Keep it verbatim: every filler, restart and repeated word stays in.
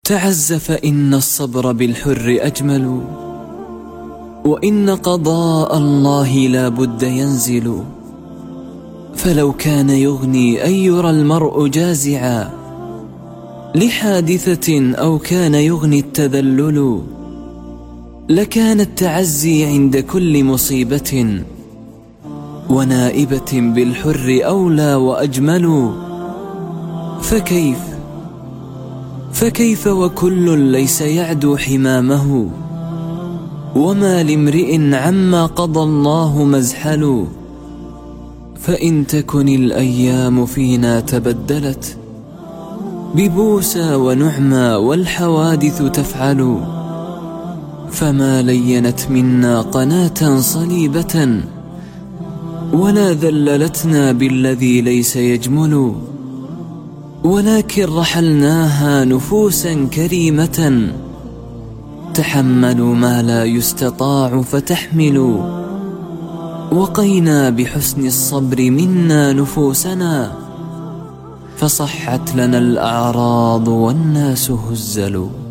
تعز فإن الصبر بالحر أجمل، وإن قضاء الله لا بد ينزل. فلو كان يغني أن يرى المرء جازعا لحادثة أو كان يغني التذلل، لكان التعزي عند كل مصيبة ونائبة بالحر أولى وأجمل. فكيف فكيف وكل ليس يعدو حمامه، وما لامرئ عما قضى الله مزحل. فإن تكن الأيام فينا تبدلت ببوسى ونعمى والحوادث تفعل، فما لينت منا قناة صليبة ولا ذللتنا بالذي ليس يجمل، ولكن رحلناها نفوسا كريمة تحملوا ما لا يستطاع فتحملوا. وقينا بحسن الصبر منا نفوسنا فصحت لنا الأعراض والناس هزلوا.